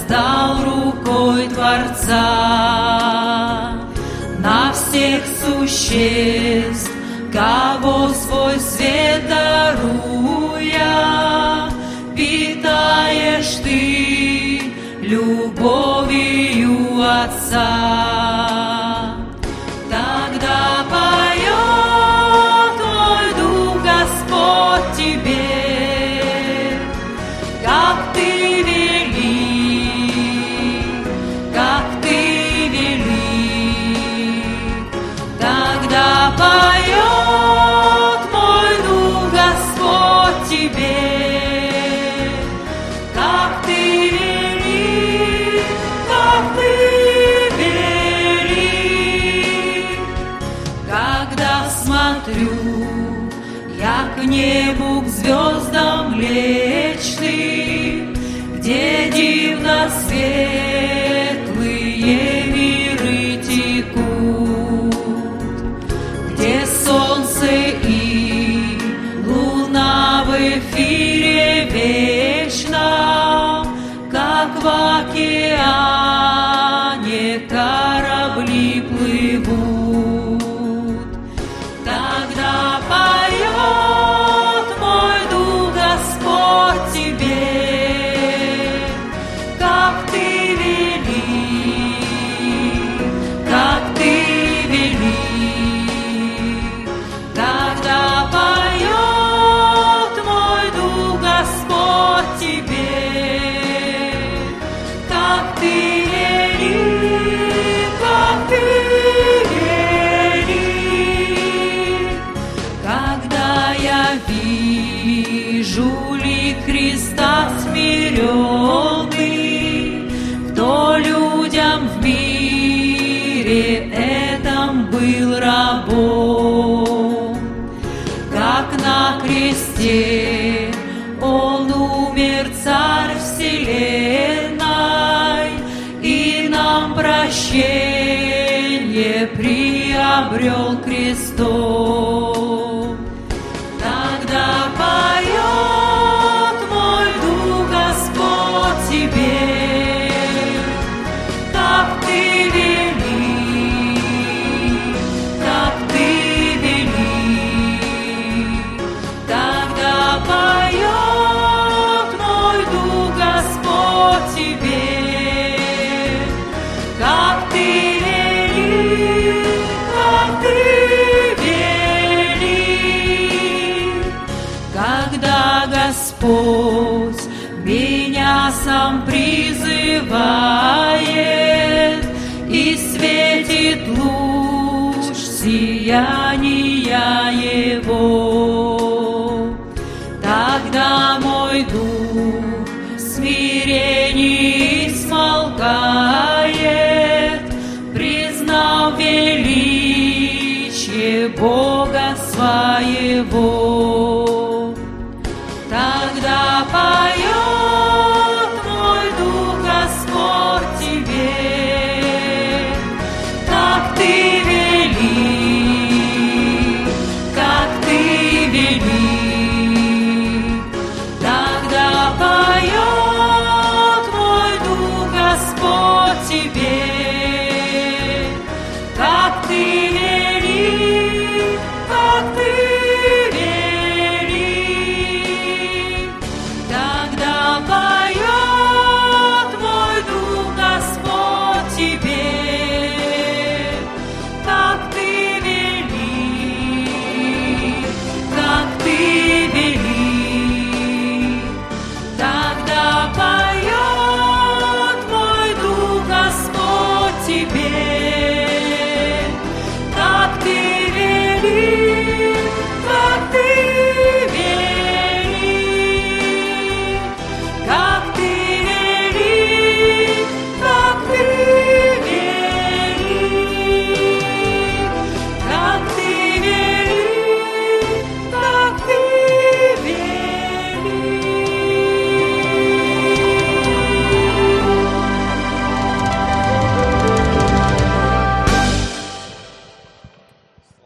создал рукой Творца. На всех существ, кого свой свет даруя, питаешь ты любовью Отца. Тогда поет мой дух, Господь, тебе, как ты велик, как ты велик. Тогда поет мой дух, Господь, тебе, как ты велик, как ты велик. Когда смотрю я к небу, к звездам млечным, где дивно светлые миры текут, где солнце и луна в эфире вечно, как в океане корабли плывут. Тогда поет мой дух, Господь, тебе, как ты велик, как ты велик. Тогда поет мой дух, Господь, тебе, как ты велик, как ты велик. Когда я вижу лик Христа смиренный, кто людям в мире этом был рабом, как на кресте Он умер, Царь вселенной, и нам прощение приобрел крестом. Тогда поет мой дух, Господь, тебе, как ты велик, как ты велик. Тогда поет мой дух, Господь, тебе, как ты велик, как ты велик. Когда Господь меня сам призывает, и светит луч сияния Его, тогда мой дух в смирении смолкает, признав величие Бога своего.